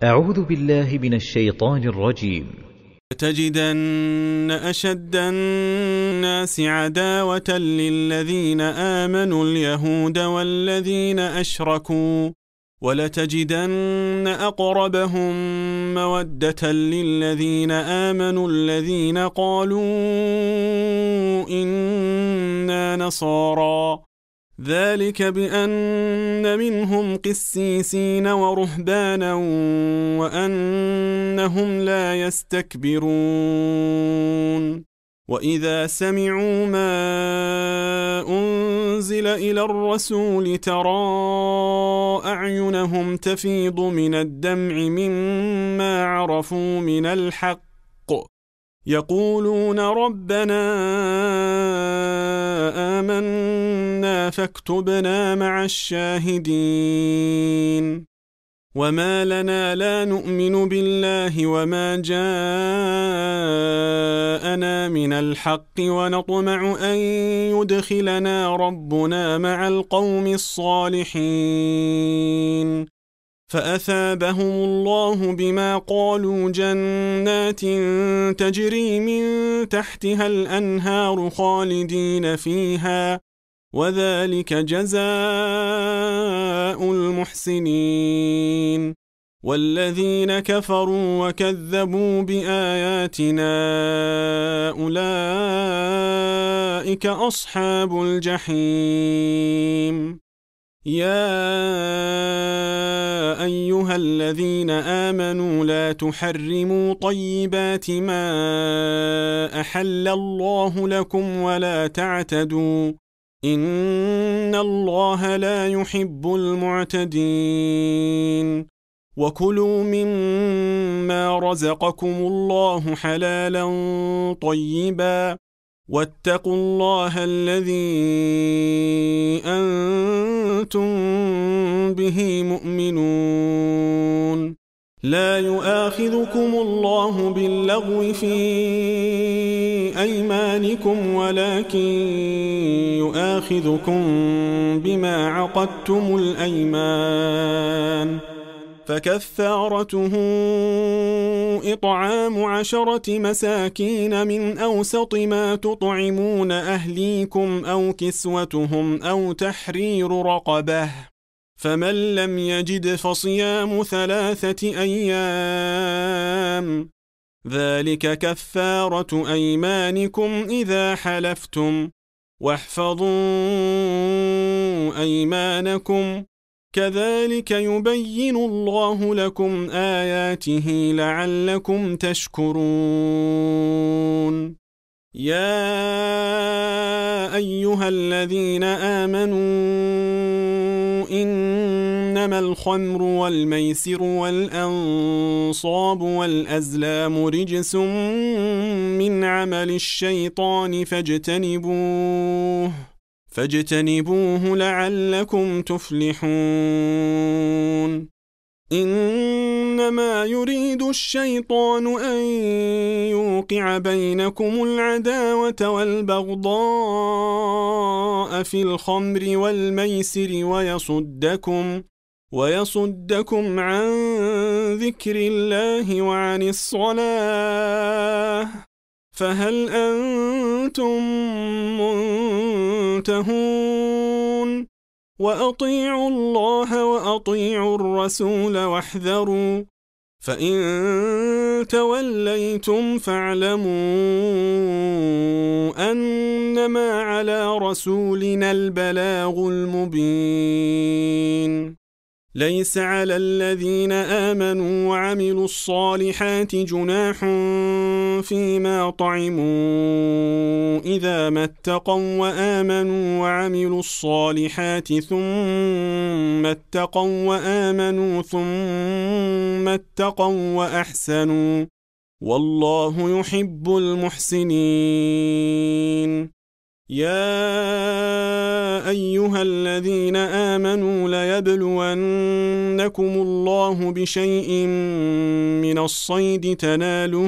أعوذ بالله من الشيطان الرجيم. لتجدن أشد الناس عداوة للذين آمنوا اليهود والذين أشركوا، ولتجدن أقربهم مودة للذين آمنوا الذين قالوا إنا نصارى، ذلك بأن منهم قسيسين ورهبانا وأنهم لا يستكبرون. وإذا سمعوا ما أنزل إلى الرسول ترى أعينهم تفيض من الدمع مما عرفوا من الحق، يقولون ربنا آمنا فاكتبنا مع الشاهدين. وما لنا لا نؤمن بالله وما جاءنا من الحق ونطمع أن يدخلنا ربنا مع القوم الصالحين، فأثابهم الله بما قالوا جنات تجري من تحتها الأنهار خالدين فيها، وذلك جزاء المحسنين. والذين كفروا وكذبوا بآياتنا أولئك أصحاب الجحيم. يا أيها الذين آمنوا لا تحرموا طيبات ما أحل الله لكم ولا تعتدوا، إن الله لا يحب المعتدين. وكلوا مما رزقكم الله حلالا طيبا، واتقوا الله الذي أنتم به مؤمنون. لا يؤاخذكم الله باللغو في أيمانكم ولكن يؤاخذكم بما عقدتم الأيمان، فكفارته إطعام 10 مساكين من أوسط ما تطعمون أهليكم أو كسوتهم أو تحرير رقبة، فمن لم يجد فصيام 3 أيام، ذلك كفارة أيمانكم إذا حلفتم، واحفظوا أيمانكم، كذلك يبين الله لكم آياته لعلكم تشكرون. يا أيها الذين آمنوا إنما الخمر والميسر والأنصاب والأزلام رجس من عمل الشيطان فاجتنبوه لعلكم تفلحون. إنما يريد الشيطان أن يوقع بينكم العداوة والبغضاء في الخمر والميسر ويصدكم عن ذكر الله وعن الصلاة، فهل أنتم منتهون؟ وأطيعوا الله وأطيعوا الرسول واحذروا، فإن توليتم فاعلموا أنما على رسولنا البلاغ المبين. ليس على الذين آمنوا وعملوا الصالحات جناح فيما طعموا إذا ما اتقوا وآمنوا وعملوا الصالحات ثم اتقوا وآمنوا ثم اتقوا وأحسنوا، والله يحب المحسنين. يا أيها الذين آمنوا ليبلونكم الله بشيء من الصيد تناله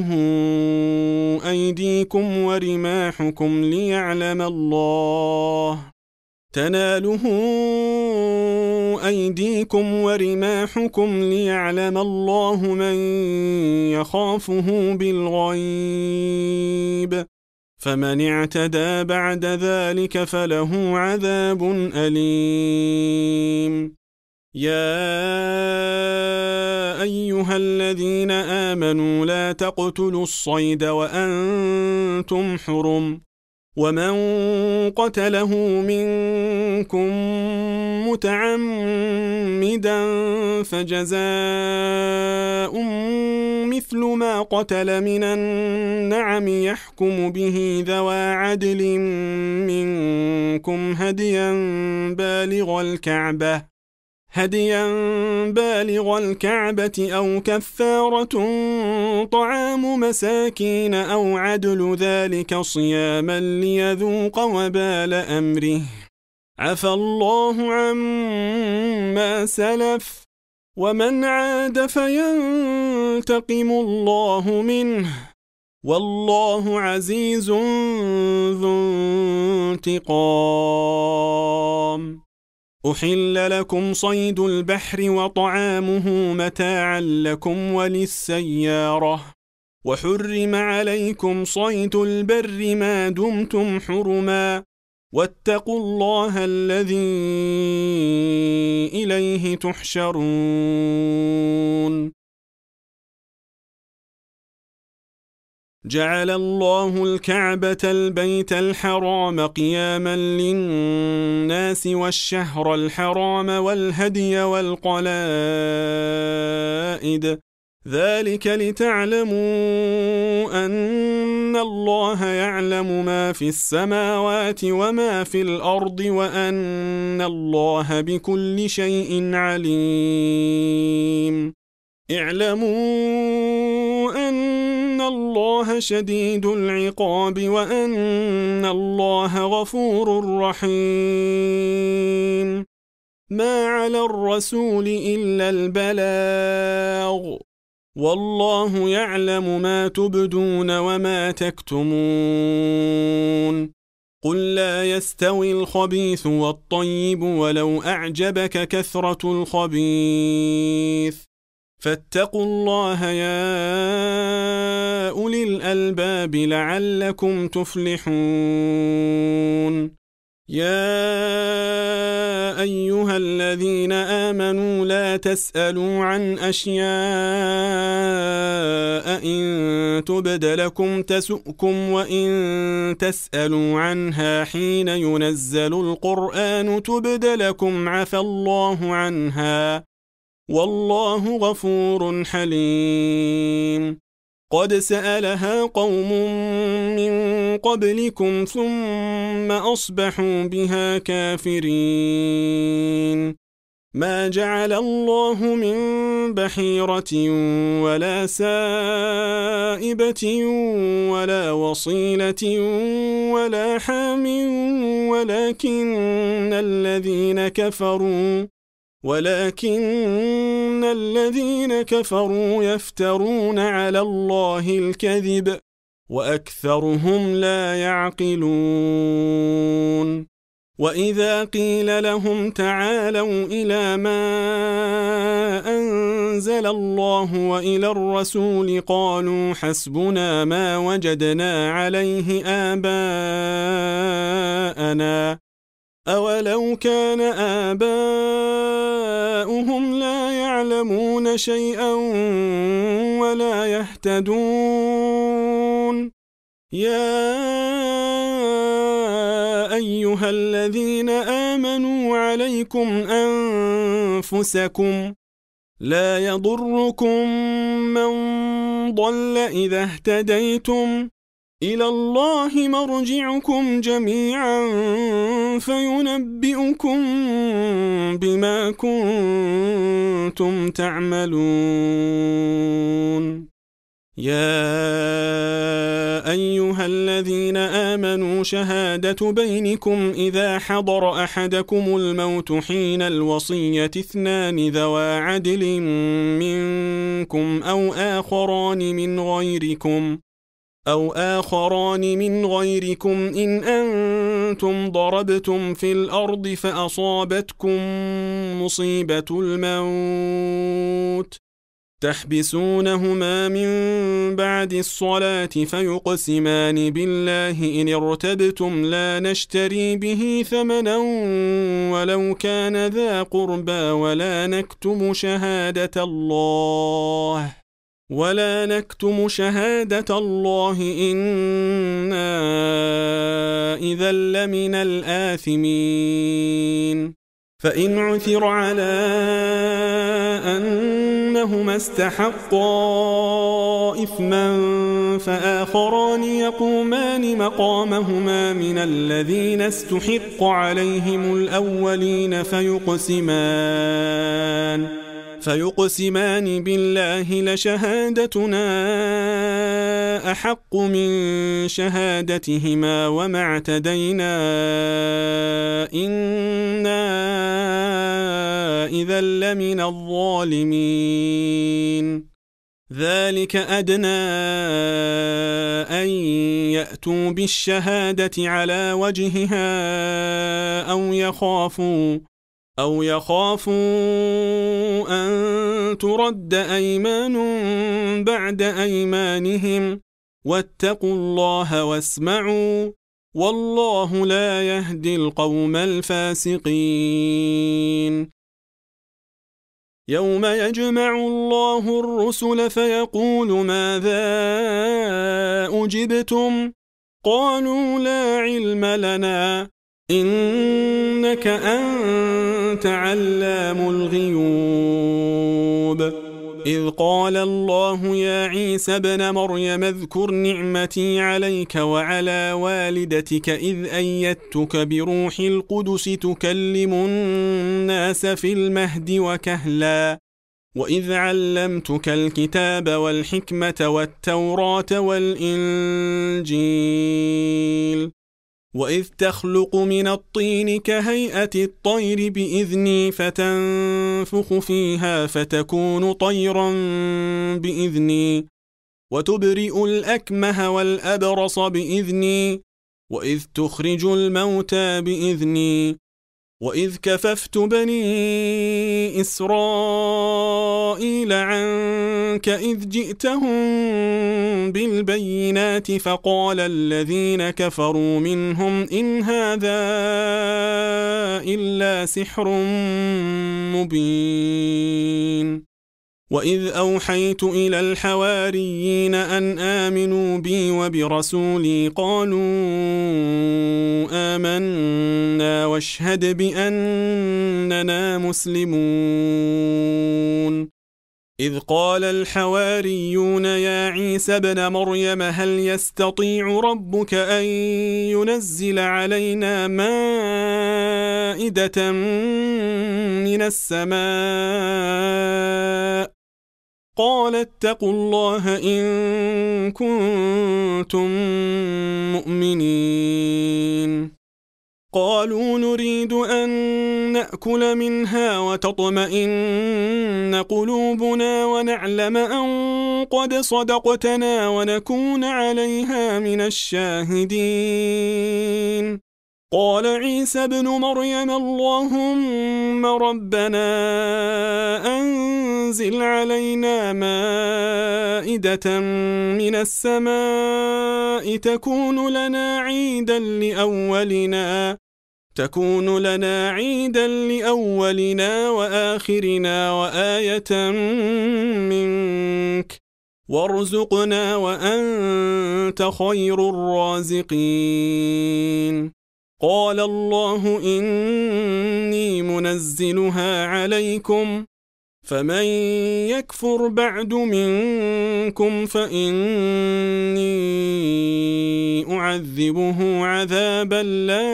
أيديكم ورماحكم تناله أيديكم ورماحكم ليعلم الله من يخافه بالغيب، فمن اعتدى بعد ذلك فله عذاب أليم. يا أيها الذين آمنوا لا تقتلوا الصيد وأنتم حرم، ومن قتله منكم متعمدا فجزاء مثل ما قتل من النعم يحكم به ذوى عدل منكم هديا بالغ الكعبة أو كفارة طعام مساكين أو عدل ذلك صياما ليذوق وبال أمره، عفى الله عما سلف، ومن عاد فينتقم الله منه، والله عزيز ذو انتقام. أحل لكم صيد البحر وطعامه متاعا لكم وللسيارة، وحرم عليكم صيد البر ما دمتم حرما، واتقوا الله الذي إليه تحشرون. جعل الله الكعبة البيت الحرام قياما للناس والشهر الحرام والهدي والقلائد، ذلك لتعلموا أن الله يعلم ما في السماوات وما في الأرض وأن الله بكل شيء عليم. اعلموا أن الله شديد العقاب وأن الله غفور رحيم. ما على الرسول إلا البلاغ، والله يعلم ما تبدون وما تكتمون. قل لا يستوي الخبيث والطيب ولو أعجبك كثرة الخبيث، فاتقوا الله يا أولي الألباب لعلكم تفلحون. يا أيها الذين آمنوا لا تسألوا عن أشياء إن تبد لكم تسؤكم وإن تسألوا عنها حين ينزل القرآن تبد لكم عفى الله عنها، والله غفور حليم. قد سألها قوم من قبلكم ثم أصبحوا بها كافرين. ما جعل الله من بحيرة ولا سائبة ولا وصيلة ولا حام ولكن الذين كفروا يفترون على الله الكذب وأكثرهم لا يعقلون. وإذا قيل لهم تعالوا إلى ما أنزل الله وإلى الرسول قالوا حسبنا ما وجدنا عليه آباءنا، أولو كان آباؤهم لا يعلمون شيئا ولا يهتدون. يا أيها الذين آمنوا عليكم أنفسكم، لا يضركم من ضل إذا اهتديتم، إلى الله مرجعكم جميعا فينبئكم بما كنتم تعملون. يا أيها الذين آمنوا شهادة بينكم إذا حضر أحدكم الموت حين الوصية 2 ذوى عدل منكم أو آخران من غيركم إن أنتم ضربتم في الأرض فأصابتكم مصيبة الموت تحبسونهما من بعد الصلاة فيقسمان بالله إن ارتبتم لا نشتري به ثمنا ولو كان ذا قربى ولا نكتم شهادة الله إنا إذا لمن الآثمين فإن عثر على أنهما استحقا إثما فآخران يقومان مقامهما من الذين استحق عليهم الأولين فيقسمان بالله لشهادتنا أحق من شهادتهما وما اعتدينا إنا إذا لمن الظالمين ذلك أدنى أن يأتوا بالشهادة على وجهها أو يخافوا أن ترد أيمان بعد أيمانهم واتقوا الله واسمعوا والله لا يهدي القوم الفاسقين يوم يجمع الله الرسل فيقول ماذا أجبتم قالوا لا علم لنا إنك أنت علام الغيوب إذ قال الله يا عيسى ابن مريم اذكر نعمتي عليك وعلى والدتك إذ أيدتك بروح القدس تكلم الناس في المهد وكهلا وإذ علمتك الكتاب والحكمة والتوراة والإنجيل وإذ تخلق من الطين كهيئة الطير بإذني فتنفخ فيها فتكون طيرا بإذني وتبرئ الأكمه والأبرص بإذني وإذ تخرج الموتى بإذني وإذ كففت بني إسرائيل عنك إذ جئتهم بالبينات فقال الذين كفروا منهم إن هذا إلا سحر مبين وإذ أوحيت إلى الحواريين أن آمنوا بي وبرسولي قالوا آمنا واشهد بأننا مسلمون إذ قال الحواريون يا عيسى ابن مريم هل يستطيع ربك أن ينزل علينا مائدة من السماء قال اتقوا الله إن كنتم مؤمنين قالوا نريد أن نأكل منها وتطمئن قلوبنا ونعلم أن قد صدقتنا ونكون عليها من الشاهدين قال عيسى ابن مريم اللهم ربنا أنزل علينا مائدة من السماء تكون لنا عيدا لأولنا وآخرنا وآية منك وارزقنا وأنت خير الرازقين قال الله إني منزلها عليكم فمن يكفر بعد منكم فإني أعذبه عذابا لا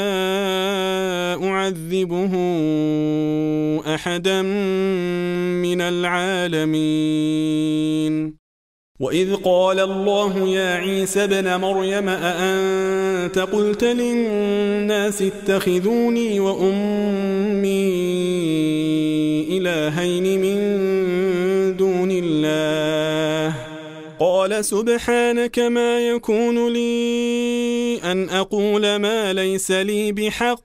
أعذبه أحدا من العالمين وإذ قال الله يا عيسى ابن مريم أأنت قلت للناس اتخذوني وأمي إلهين من دون الله قال سبحانك ما يكون لي أن أقول ما ليس لي بحق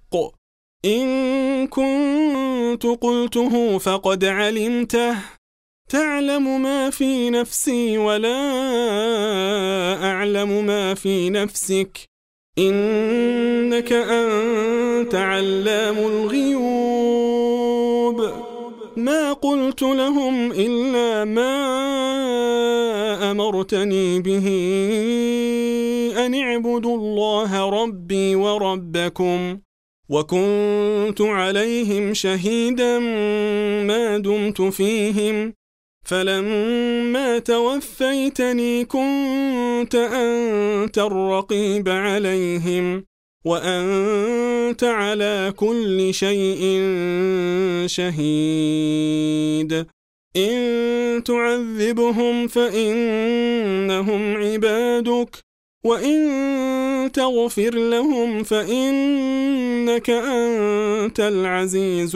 إن كنت قلته فقد علمته تعلم ما في نفسي ولا أعلم ما في نفسك إنك أنت علام الغيوب ما قلت لهم إلا ما أمرتني به أن اعبدوا الله ربي وربكم وكنت عليهم شهيدا ما دمت فيهم فلما توفيتني كنت أنت الرقيب عليهم وأنت على كل شيء شهيد إن تعذبهم فإنهم عبادك وإن تغفر لهم فإنك أنت العزيز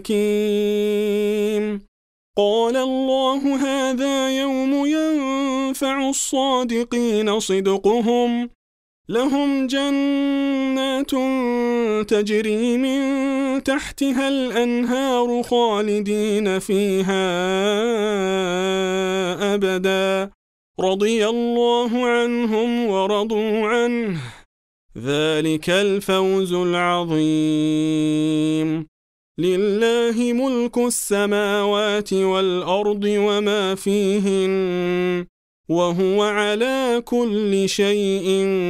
الحكيم قال الله هذا يوم ينفع الصادقين صدقهم لهم جنات تجري من تحتها الأنهار خالدين فيها أبدا رضي الله عنهم ورضوا عنه ذلك الفوز العظيم لله ملك السماوات والأرض وما فيهن وهو على كل شيء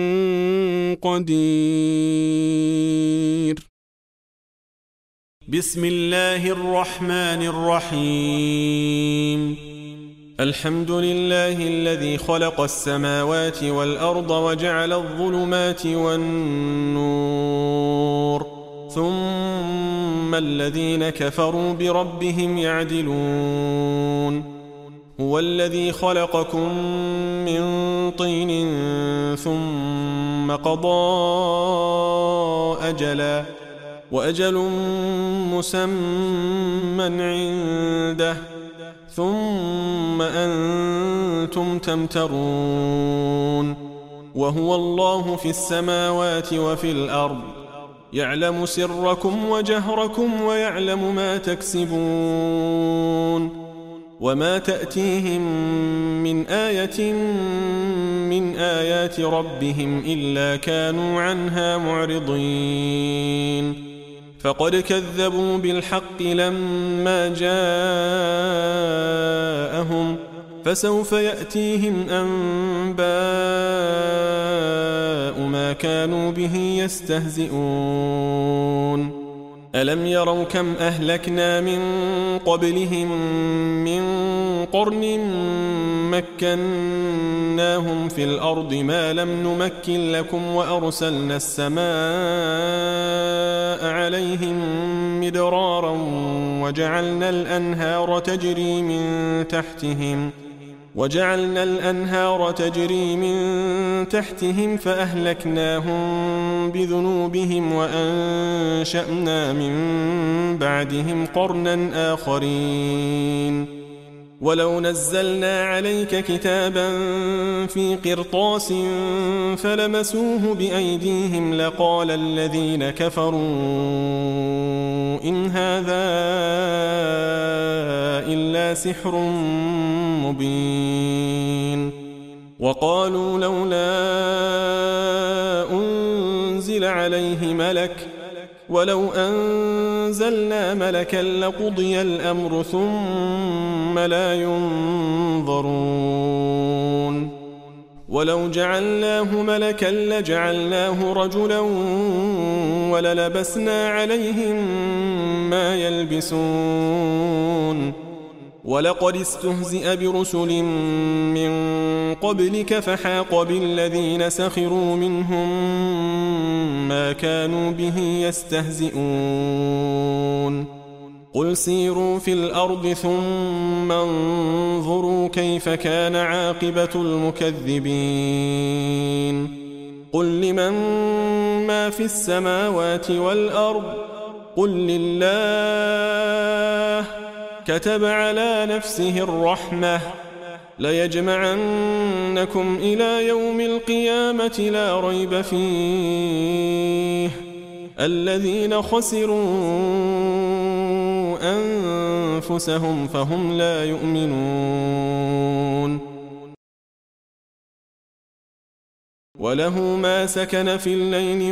قدير بسم الله الرحمن الرحيم الحمد لله الذي خلق السماوات والأرض وجعل الظلمات والنور ثم الذين كفروا بربهم يعدلون هو الذي خلقكم من طين ثم قضى أجلا وأجل مسمى عنده ثم أنتم تمترون وهو الله في السماوات وفي الأرض يعلم سركم وجهركم ويعلم ما تكسبون وما تأتيهم من آية من آيات ربهم إلا كانوا عنها معرضين فقد كذبوا بالحق لما جاءهم فسوف يأتيهم أنباء ما كانوا به يستهزئون ألم يروا كم أهلكنا من قبلهم من قرن مكناهم في الأرض ما لم نمكن لكم وأرسلنا السماء عليهم مدرارا وجعلنا الأنهار تجري من تحتهم فأهلكناهم بذنوبهم وأنشأنا من بعدهم قرنا آخرين ولو نزلنا عليك كتابا في قرطاس فلمسوه بأيديهم لقال الذين كفروا إن هذا إلا سحر مبين وقالوا لولا أنزل عليه ملك ولو أنزلنا ملكا لقضي الأمر ثم لا ينظرون ولو جعلناه ملكا لجعلناه رجلا وللبسنا عليهم ما يلبسون ولقد استهزئ برسل من قبلك فحاق بالذين سخروا منهم ما كانوا به يستهزئون قل سيروا في الأرض ثم انظروا كيف كان عاقبة المكذبين قل لمن ما في السماوات والأرض قل لله كتب على نفسه الرحمة ليجمعنكم إلى يوم القيامة لا ريب فيه الذين خسروا أنفسهم فهم لا يؤمنون وله ما سكن في الليل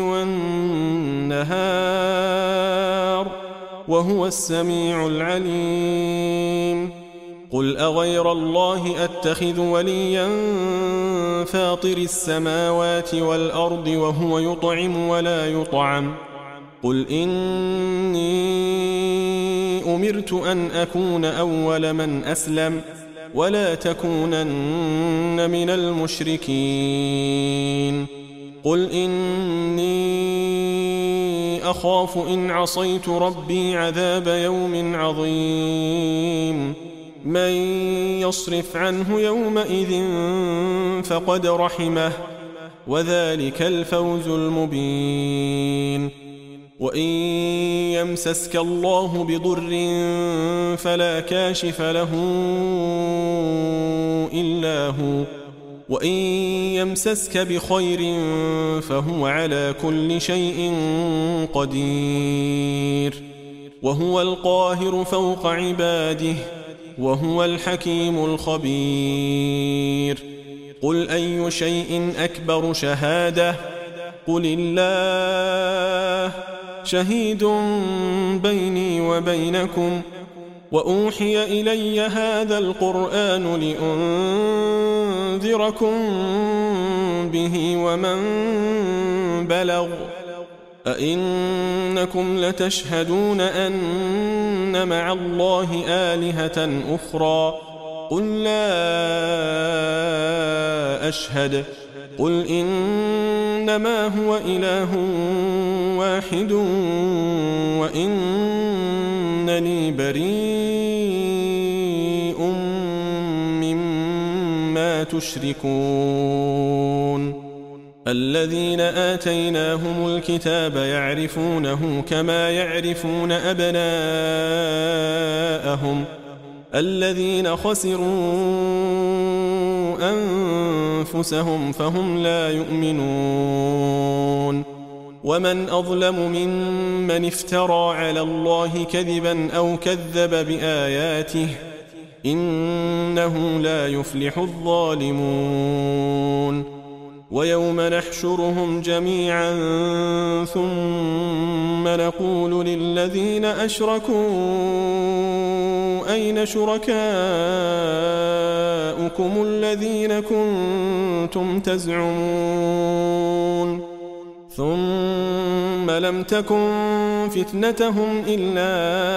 والنهار وهو السميع العليم قل أغير الله أتخذ وليا فاطر السماوات والأرض وهو يطعم ولا يطعم قل إني أمرت أن أكون أول من أسلم ولا تكونن من المشركين قل إني أخاف إن عصيت ربي عذاب يوم عظيم من يصرف عنه يومئذ فقد رحمه وذلك الفوز المبين وإن يمسسك الله بضر فلا كاشف له إلا هو وإن يمسسك بخير فهو على كل شيء قدير وهو القاهر فوق عباده وهو الحكيم الخبير قل أي شيء أكبر شهادة قل الله شهيد بيني وبينكم وأوحي إلي هذا القرآن لأنذركم به ومن بلغ أئنكم لتشهدون أن مع الله آلهة أخرى قل لا أشهد قل إنما هو إله واحد وإنني بريء مما تشركون الذين آتيناهم الكتاب يعرفونه كما يعرفون أبناءهم الذين خسروا أنفسهم فهم لا يؤمنون ومن أظلم ممن افترى على الله كذبا أو كذب بآياته إنه لا يفلح الظالمون ويوم نحشرهم جميعا ثم نقول للذين أشركوا أين شركاؤكم الذين كنتم تزعمون ثم لم تكن فتنتهم إلا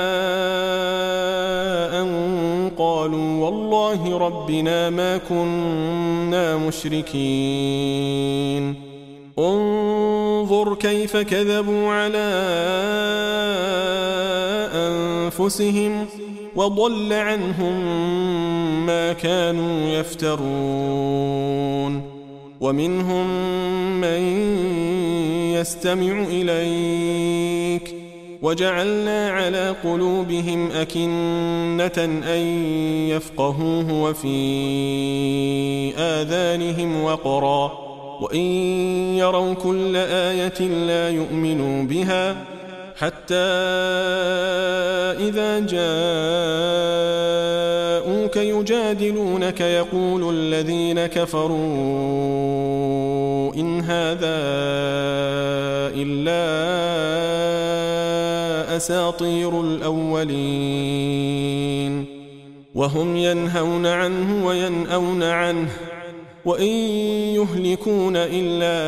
أن قالوا والله ربنا ما كنا مشركين انظر كيف كذبوا على أنفسهم وضل عنهم ما كانوا يفترون ومنهم من يستمع إليك وجعلنا على قلوبهم أكنة أن يفقهوه وفي آذانهم وقرا وإن يروا كل آية لا يؤمنوا بها حتى إذا جاءوك يجادلونك يقول الذين كفروا إن هذا إلا أساطير الأولين وهم ينهون عنه وينأون عنه وإن يهلكون إلا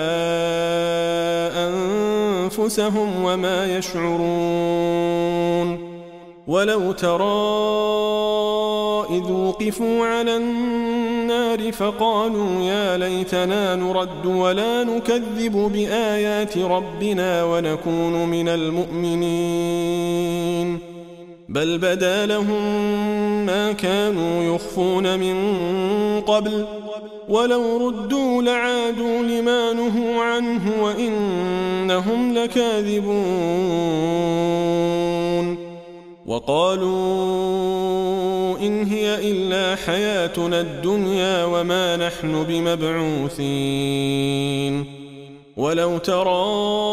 أنفسهم وما يشعرون ولو ترى إذ وقفوا على النار فقالوا يا ليتنا نرد ولا نكذب بآيات ربنا ونكون من المؤمنين بل بدا لهم ما كانوا يخفون من قبل ولو ردوا لعادوا لما نهوا عنه وإنهم لكاذبون وقالوا إن هي إلا حياتنا الدنيا وما نحن بمبعوثين ولو ترى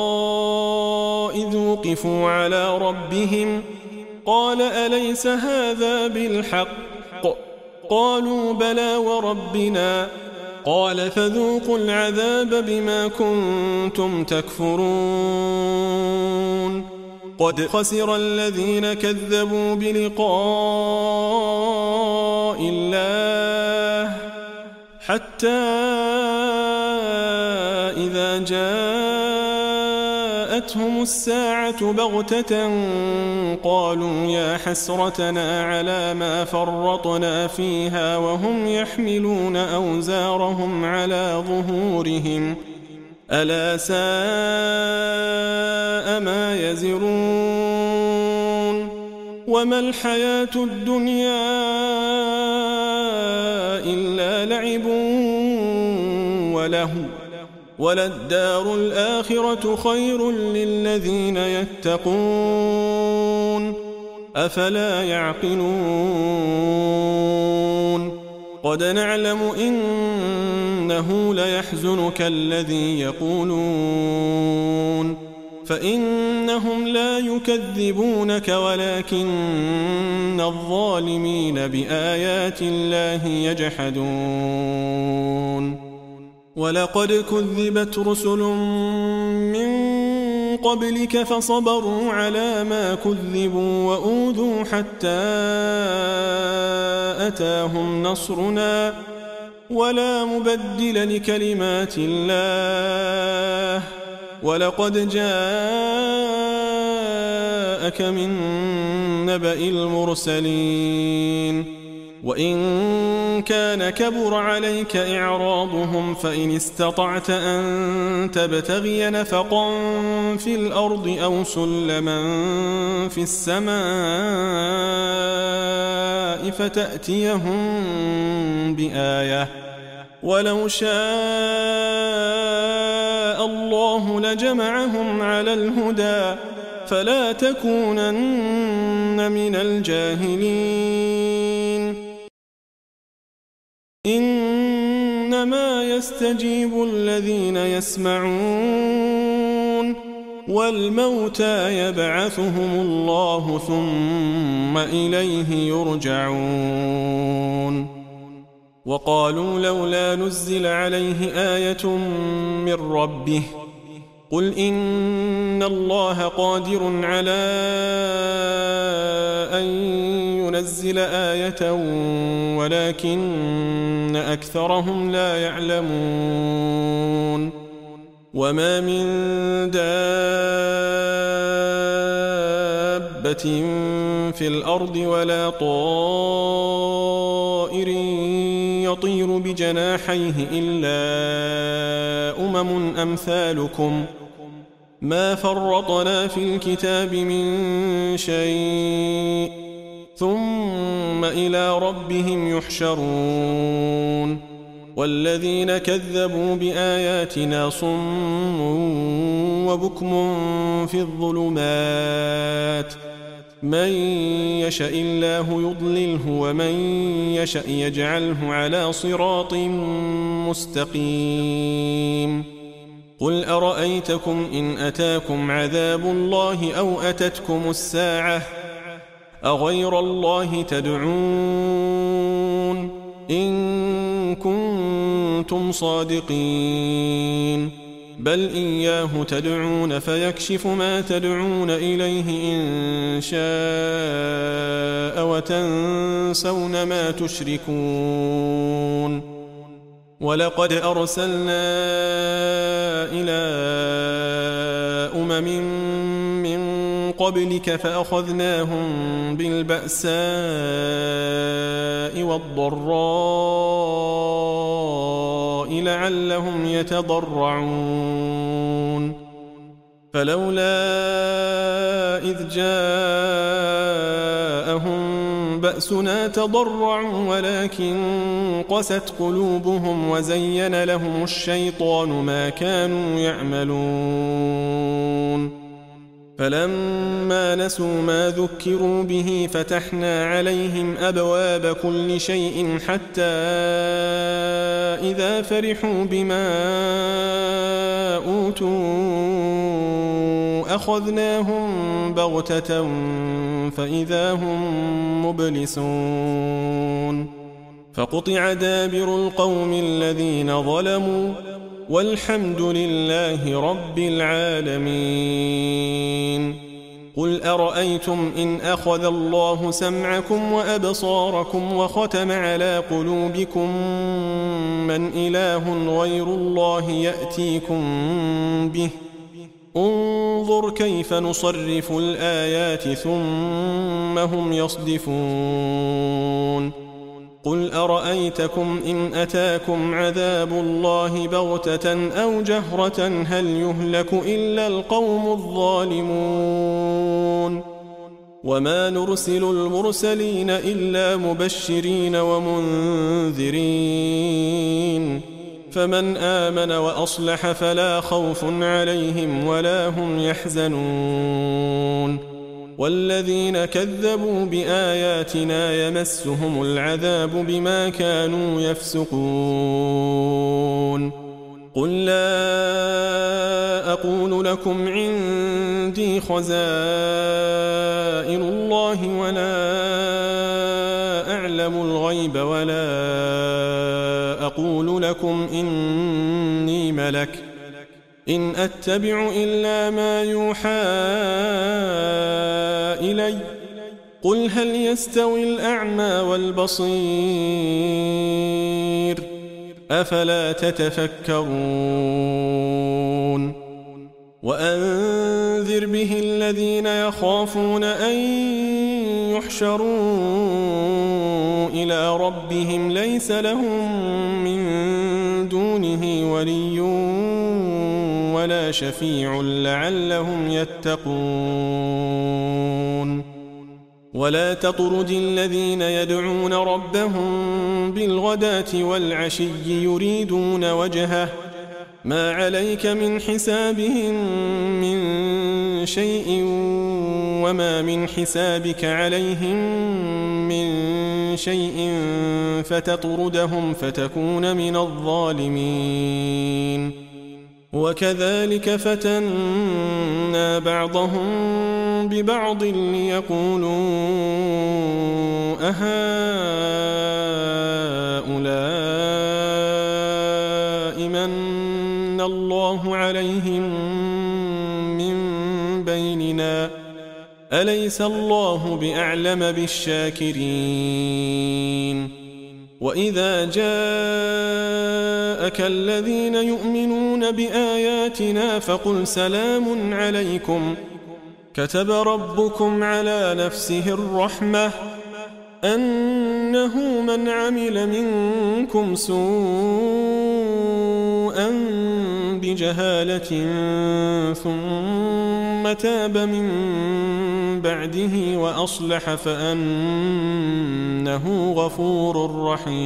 إذ وقفوا على ربهم قال أليس هذا بالحق قالوا بلى وربنا قال فذوقوا العذاب بما كنتم تكفرون قد خسر الذين كذبوا بلقاء الله حتى إذا جاءتهم الساعة بغتة قالوا يا حسرتنا على ما فرطنا فيها وهم يحملون أوزارهم على ظهورهم ألا ساء ما يزرون وما الحياة الدنيا إلا لعب ولهو وللدار الآخرة خير للذين يتقون أفلا يعقلون قد نعلم إنه ليحزنك الذي يقولون فإنهم لا يكذبونك ولكن الظالمين بآيات الله يجحدون ولقد كذبت رسل من قبلك فصبروا على ما كذبوا وأوذوا حتى أتاهم نصرنا ولا مبدل لكلمات الله ولقد جاءك من نبأ المرسلين وإن كان كبر عليك إعراضهم فإن استطعت أن تبتغي نفقا في الأرض أو سلما في السماء فتأتيهم بآية ولو شاء الله لجمعهم على الهدى فلا تكونن من الجاهلين إنما يستجيب الذين يسمعون والموتى يبعثهم الله ثم إليه يرجعون وقالوا لولا نزل عليه آية من ربه قل إن الله قادر على أن ينزل آية ولكن أكثرهم لا يعلمون وما من دابة في الأرض ولا طائر يطير بجناحيه إلا أمثالكم ما فرطنا في الكتاب من شيء ثم إلى ربهم يحشرون والذين كذبوا بآياتنا صم وبكم في الظلمات من يشاء الله يضلله ومن يشاء يجعله على صراط مستقيم قل أرأيتكم إن أتاكم عذاب الله أو أتتكم الساعة أغير الله تدعون إن كنتم صادقين بل إياه تدعون فيكشف ما تدعون إليه إن شاء وتنسون ما تشركون ولقد أرسلنا إلى من قبلك فأخذناهم بالبأساء والضراء لعلهم يتضرعون فلولا إذ جاءهم بأسنا تضرعوا ولكن قست قلوبهم وزين لهم الشيطان ما كانوا يعملون فلما نسوا ما ذكروا به فتحنا عليهم أبواب كل شيء حتى إذا فرحوا بما أوتوا أخذناهم بغتة فإذا هم مبلسون فقطع دابر القوم الذين ظلموا والحمد لله رب العالمين. قل أرأيتم إن أخذ الله سمعكم وأبصاركم وختم على قلوبكم من إله غير الله يأتيكم به انظر كيف نصرف الآيات ثم هم يصدفون. قل أرأيتكم إن أتاكم عذاب الله بغتة أو جهرة هل يهلك إلا القوم الظالمون. وما نرسل المرسلين إلا مبشرين ومنذرين فمن آمن وأصلح فلا خوف عليهم ولا هم يحزنون. والذين كذبوا بآياتنا يمسهم العذاب بما كانوا يفسقون. قل لا أقول لكم عندي خزائن الله ولا أعلم الغيب ولا أقول لكم إني ملك إن أتبع إلا ما يوحى إلي قل هل يستوي الأعمى والبصير أفلا تتفكرون. وأنذر به الذين يخافون أن يحشروا إلى ربهم ليس لهم من دونه ولي ولا شفيع لعلهم يتقون. ولا تطرد الذين يدعون ربهم بالغداة والعشي يريدون وجهه ما عليك من حسابهم من شيء وما من حسابك عليهم من شيء فتطردهم فتكون من الظالمين. وكذلك فتنا بعضهم ببعض ليقولوا أهؤلاء من الله عليهم من بيننا أليس الله بأعلم بالشاكرين. وإذا جاءك الذين يؤمنون بآياتنا فقل سلام عليكم كتب ربكم على نفسه الرحمة أنه من عمل منكم سوءا بجهالة ثم تاب من بعده وأصلح فأنه غفور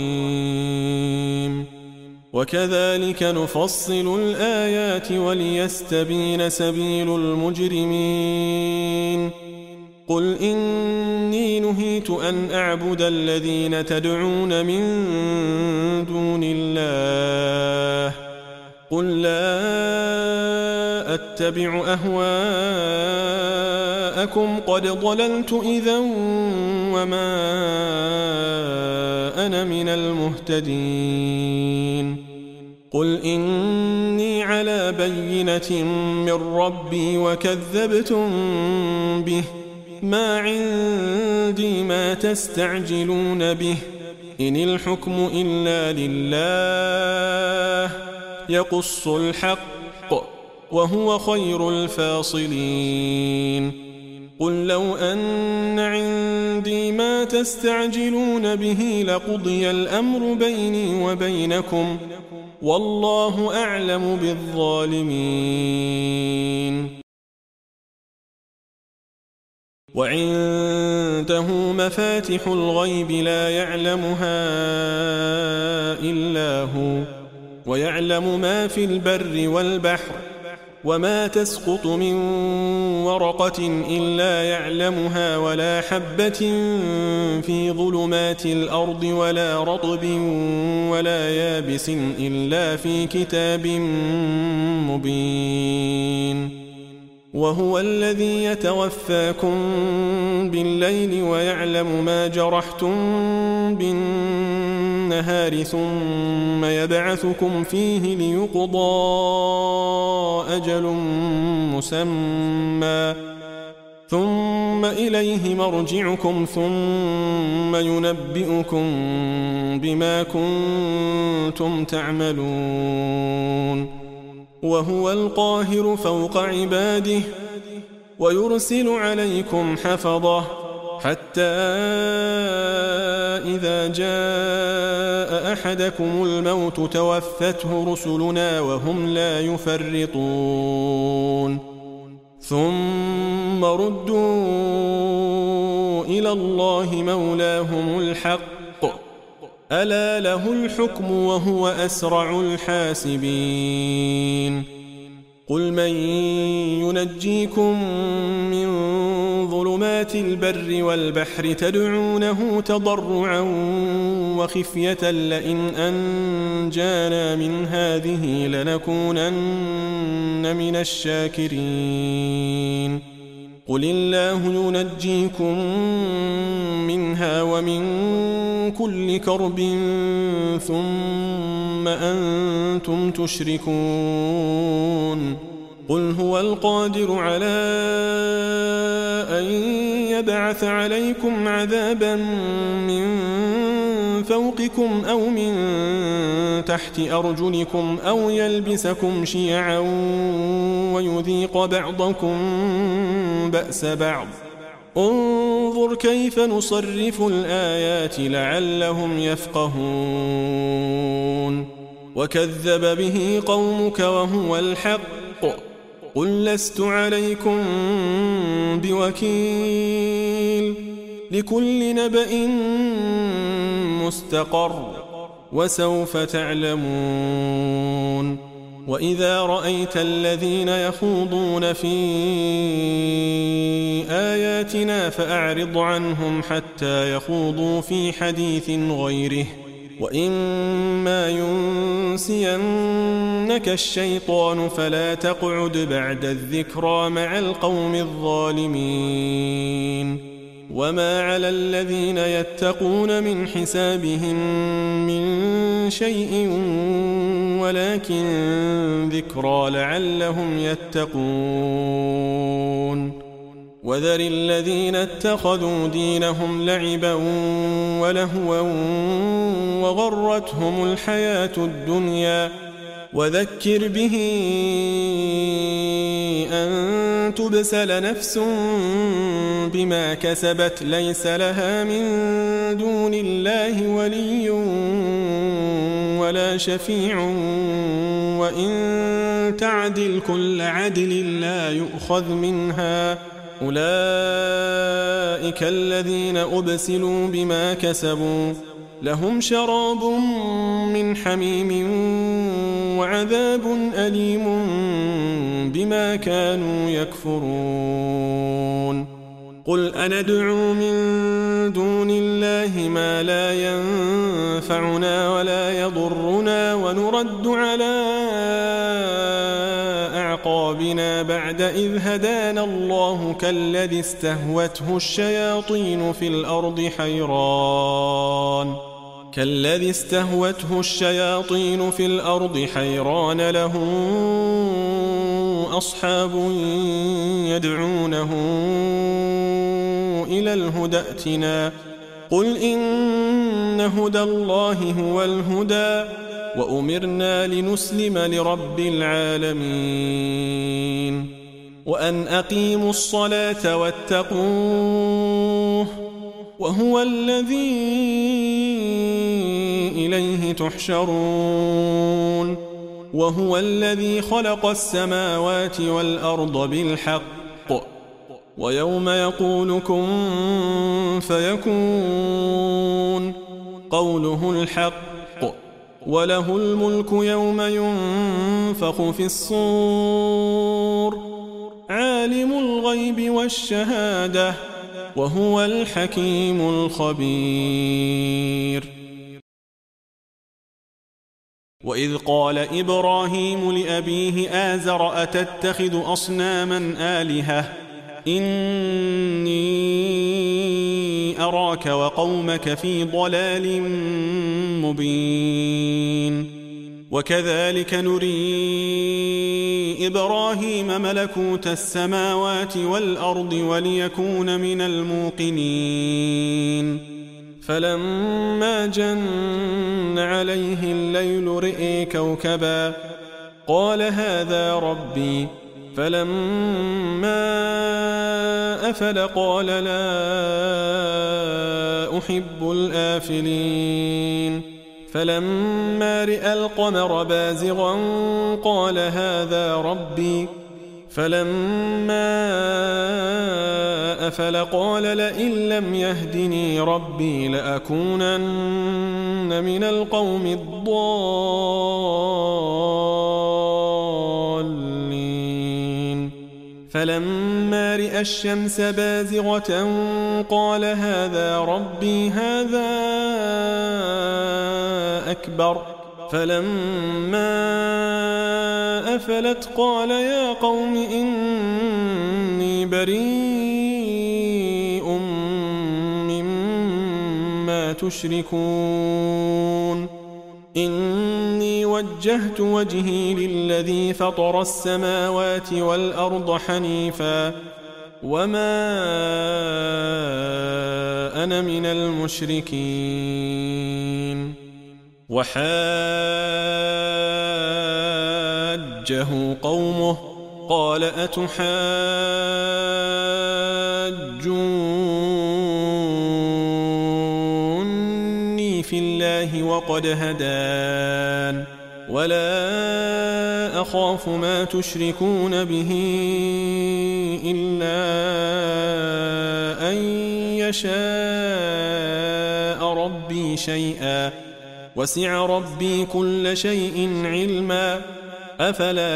رحيم. وكذلك نفصل الآيات وليستبين سبيل المجرمين. قل إني نهيت أن أعبد الذين تدعون من دون الله قل لا أتبع أهواءكم قد ضللت إذا وما أنا من المهتدين. قل إني على بينة من ربي وكذبتم به ما عندي ما تستعجلون به إن الحكم إلا لله يقص الحق وهو خير الفاصلين. قل لو أن عندي ما تستعجلون به لقضي الأمر بيني وبينكم والله أعلم بالظالمين. وعنده مفاتح الغيب لا يعلمها إلا هو ويعلم ما في البر والبحر وما تسقط من ورقة إلا يعلمها ولا حبة في ظلمات الأرض ولا رطب ولا يابس إلا في كتاب مبين وهو الذي يتوفاكم بالليل ويعلم ما جرحتم بالنهار ثم يبعثكم فيه ليقضى أجل مسمى ثم إليه مرجعكم ثم ينبئكم بما كنتم تعملون وهو القاهر فوق عباده ويرسل عليكم حفظه حتى إذا جاء أحدكم الموت توفته رسلنا وهم لا يفرطون ثم ردوا إلى الله مولاهم الحق ألا له الحكم وهو أسرع الحاسبين قل من ينجيكم من ظلمات البر والبحر تدعونه تضرعا وخفية لئن أنجانا من هذه لنكونن من الشاكرين قل الله ينجيكم منها ومن كل كرب ثم أنتم تشركون قل هو القادر على أن يبعث عليكم عذابا من فوقكم أو من تحت أرجلكم أو يلبسكم شيعا ويذيق بعضكم بأس بعض انظر كيف نصرف الآيات لعلهم يفقهون وكذب به قومك وهو الحق قل لست عليكم بوكيل لكل نبأ مستقر وسوف تعلمون وإذا رأيت الذين يخوضون في آياتنا فأعرض عنهم حتى يخوضوا في حديث غيره وإما ينسينك الشيطان فلا تقعد بعد الذكرى مع القوم الظالمين وما على الذين يتقون من حسابهم من شيء ولكن ذكرى لعلهم يتقون وذر الذين اتخذوا دينهم لعبا ولهوا وغرتهم الحياة الدنيا وذكر به أن تبسل نفس بما كسبت ليس لها من دون الله ولي ولا شفيع وإن تعدل كل عدل لا يؤخذ منها أولئك الذين أبسلوا بما كسبوا لهم شراب من حميم وعذاب أليم بما كانوا يكفرون قل أندعو من دون الله ما لا ينفعنا ولا يضرنا ونرد على أعقابنا بعد إذ هدانا الله كالذي استهوته الشياطين في الأرض حيران له أصحاب يدعونه إلى الهدى ائتنا قل إن هدى الله هو الهدى وأمرنا لنسلم لرب العالمين وأن أقيموا الصلاة واتقوه وهو الذي إليه تحشرون وهو الذي خلق السماوات والأرض بالحق ويوم يقول كن فيكون قوله الحق وله الملك يوم ينفخ في الصور عالم الغيب والشهادة وهو الحكيم الخبير. وإذ قال إبراهيم لأبيه آزر أتتخذ أصناما آلهة إني أراك وقومك في ضلال مبين. وكذلك نري إبراهيم ملكوت السماوات والأرض وليكون من الموقنين. فلما جن عليه الليل رئي كوكبا قال هذا ربي فلما أفل قال لا أحب الآفلين. فلما رئى القمر بازغا قال هذا ربي فلما أفل قال لئن لم يهدني ربي لأكونن من القوم الضالين. فلما رئى الشمس بازغة قال هذا ربي هذا أكبر. فلما أفلت قال يا قوم إني بريء مما تشركون إني وجهت وجهي للذي فطر السماوات والأرض حنيفا وما أنا من المشركين. وحاجه قومه قال أتحاجوني في الله وقد هدان ولا أخاف ما تشركون به إلا أن يشاء ربي شيئا وسع ربي كل شيء علما أفلا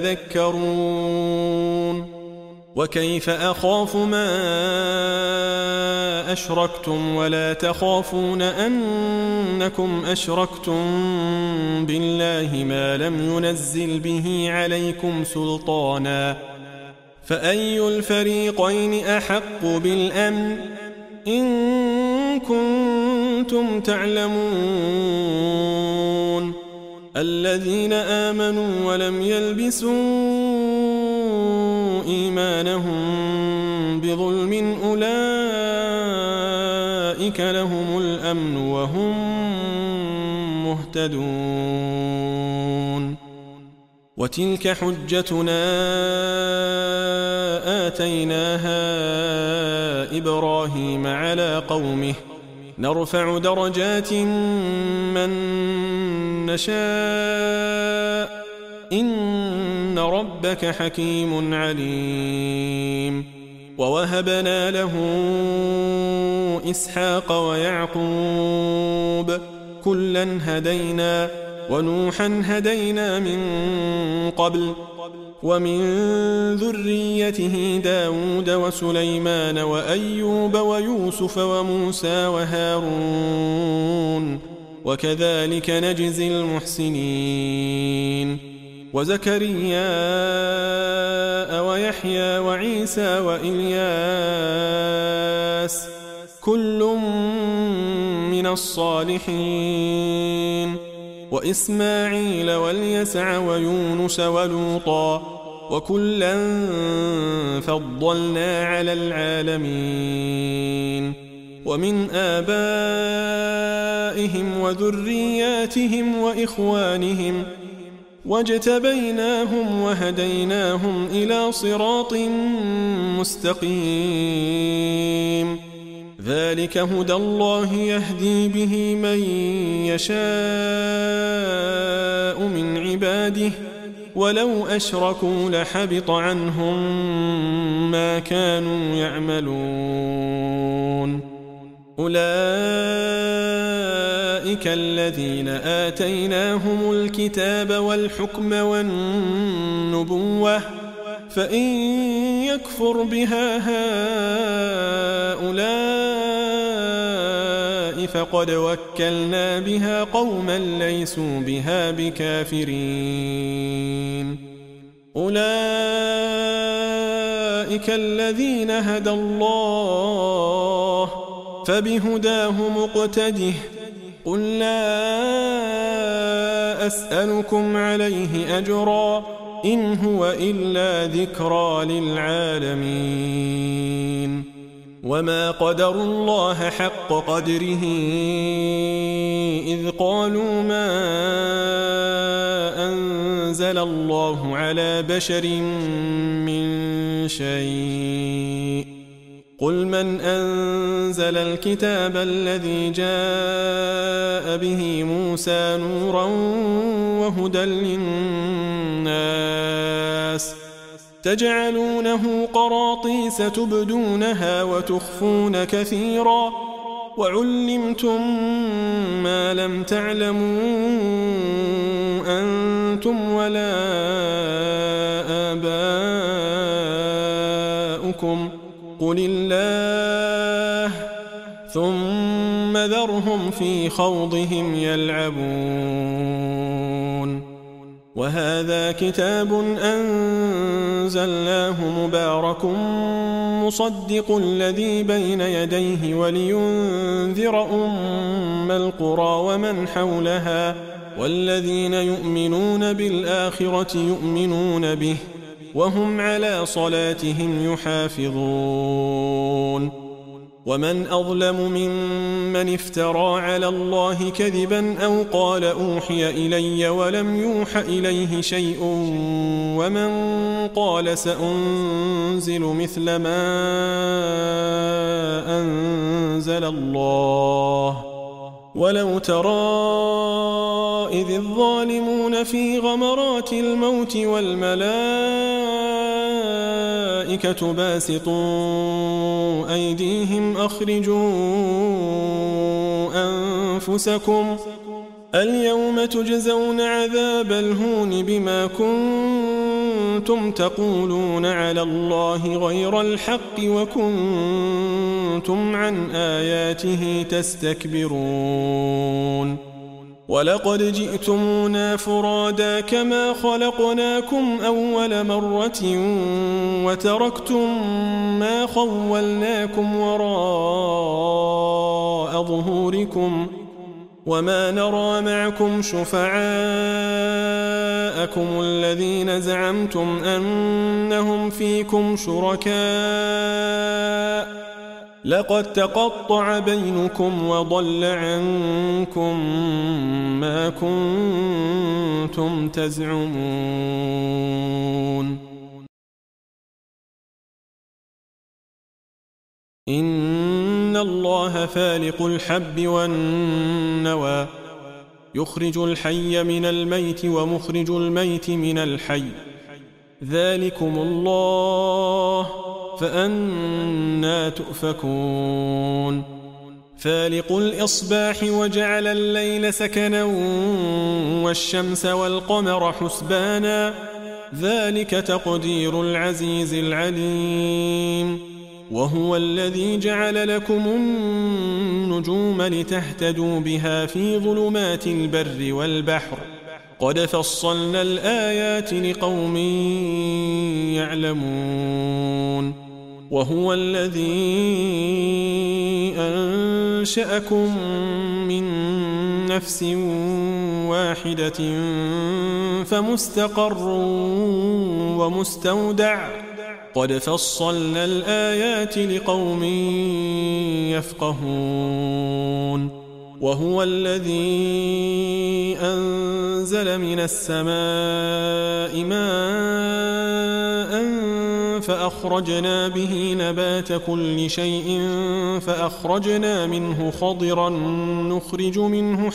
تتذكرون. وكيف أخاف ما أشركتم ولا تخافون أنكم أشركتم بالله ما لم ينزل به عليكم سلطانا فأي الفريقين أحق بالأمن إن كنتم تعلمون. الذين آمنوا ولم يلبسوا إيمانهم بظلم أولئك لهم الأمن وهم مهتدون. وتلك حجتنا آتيناها إبراهيم على قومه نرفع درجات من نشاء إن ربك حكيم عليم. ووهبنا له إسحاق ويعقوب كلا هدينا ونوحا هدينا من قبل ومن ذريته داود وسليمان وأيوب ويوسف وموسى وهارون وكذلك نجزي المحسنين. وزكريا ويحيى وعيسى وإلياس كل من الصالحين وإسماعيل واليسع ويونس ولوطا وكلا فضلنا على العالمين. ومن آبائهم وذرياتهم وإخوانهم واجتبيناهم وهديناهم إلى صراط مستقيم. ذلك هدى الله يهدي به من يشاء من عباده ولو أشركوا لحبط عنهم ما كانوا يعملون. أولئك الذين آتيناهم الكتاب والحكم والنبوة فإن يكفر بها هؤلاء فقد وكلنا بها قوما ليسوا بها بكافرين أولئك الذين هدى الله فبهداه مقتده قل لا أسألكم عليه أجرا إن هو إلا ذكرى للعالمين وما قدروا الله حق قدره إذ قالوا ما أنزل الله على بشر من شيء قل من أنزل الكتاب الذي جاء به موسى نورا وهدى للناس تجعلونه قراطيس تبدونها وتخفون كثيرا وعلمتم ما لم تعلموا أنتم ولا آباؤكم قل الله ثم ذرهم في خوضهم يلعبون وهذا كتاب أنزلناه مبارك مصدق الذي بين يديه ولينذر أم القرى ومن حولها والذين يؤمنون بالآخرة يؤمنون به وهم على صلاتهم يحافظون ومن أظلم ممن افترى على الله كذبا أو قال أوحي إلي ولم يوح إليه شيء ومن قال سأنزل مثل ما أنزل الله ولو ترى إذ الظالمون في غمرات الموت والملائكة باسطوا أيديهم أخرجوا أنفسكم اليوم تجزون عذاب الهون بما كنتم تقولون على الله غير الحق وكنتم عن آياته تستكبرون ولقد جئتمونا فرادا كما خلقناكم أول مرة وتركتم ما خولناكم وراء ظهوركم وما نرى معكم شفعاءكم الذين زعمتم أنهم فيكم شركاء لقد تقطع بينكم وضل عنكم ما كنتم تزعمون إن الله فالق الحب والنوى يخرج الحي من الميت ومخرج الميت من الحي ذلكم الله فأنى تؤفكون فالق الإصباح وجعل الليل سكنا والشمس والقمر حسبانا ذلك تقدير العزيز العليم وهو الذي جعل لكم النجوم لتهتدوا بها في ظلمات البر والبحر قد فصلنا الآيات لقوم يعلمون وهو الذي أنشأكم من نفس واحدة فمستقر ومستودع قد فصلنا الآيات لقوم يفقهون وهو الذي أنزل من السماء ماء فأخرجنا به نبات كل شيء فأخرجنا منه خضرا نخرج منه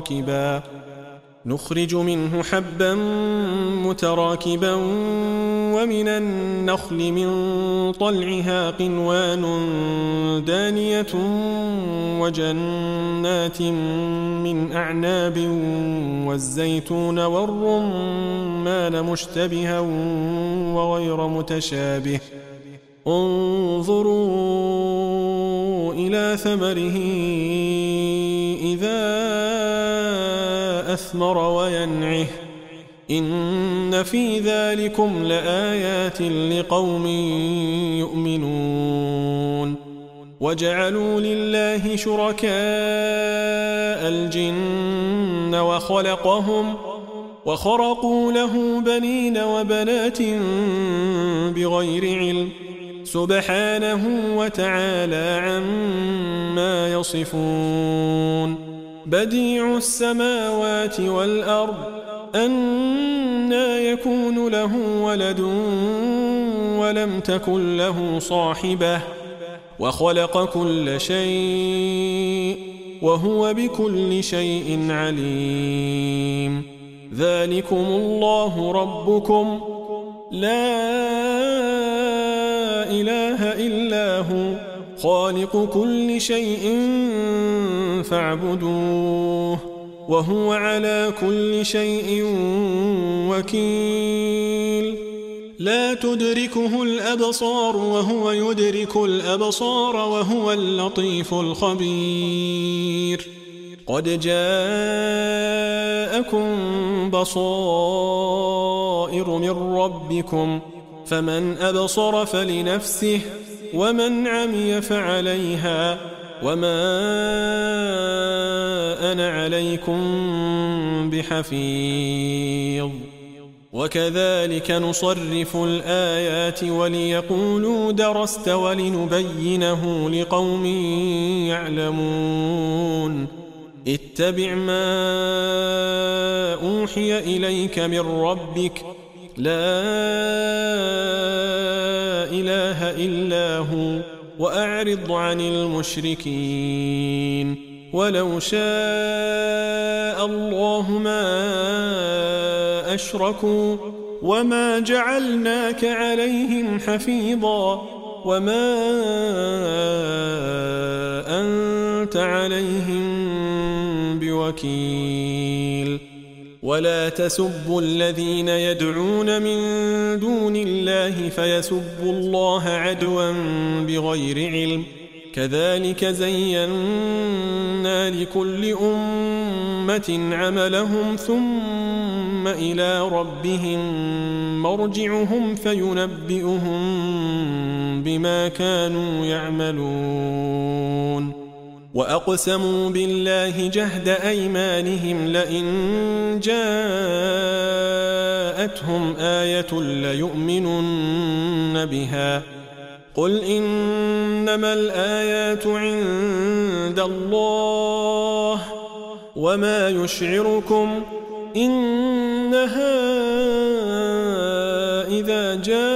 حبا متراكبا ومن النخل من طلعها قنوان دانية وجنات من أعناب والزيتون والرمان مشتبها وغير متشابه انظروا إلى ثمره إذا أثمر وينعه إن في ذلكم لآيات لقوم يؤمنون وجعلوا لله شركاء الجن وخرقوا له بنين وبنات بغير علم سبحانه وتعالى عما يصفون بديع السماوات والأرض أنى يكون له ولد ولم تكن له صاحبة وخلق كل شيء وهو بكل شيء عليم ذلكم الله ربكم لا إله إلا هو خالق كل شيء فاعبدوه وهو على كل شيء وكيل لا تدركه الأبصار وهو يدرك الأبصار وهو اللطيف الخبير قد جاءكم بصائر من ربكم فمن أبصر فلنفسه ومن عمي فعليها وما أنا عليكم بحفيظ وكذلك نصرف الآيات وليقولوا درست ولنبينه لقوم يعلمون اتبع ما أوحي إليك من ربك لا إله إلا هو وأعرض عن المشركين ولو شاء الله ما أشركوا وما جعلناك عليهم حفيظا وما أنت عليهم بوكيل ولا تسبوا الذين يدعون من دون الله فيسبوا الله عدوا بغير علم كذلك زينا لكل أمة عملهم ثم إلى ربهم مرجعهم فينبئهم بما كانوا يعملون وأقسموا بالله جهد أيمانهم لئن جاءتهم آية ليؤمنن بها قل إنما الآيات عند الله وما يشعركم إنها إذا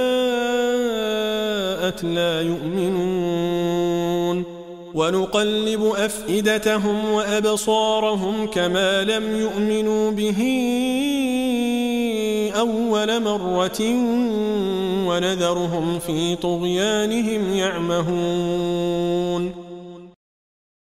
جاءت لا يؤمنون ونقلب أفئدتهم وأبصارهم كما لم يؤمنوا به أول مرة ونذرهم في طغيانهم يعمهون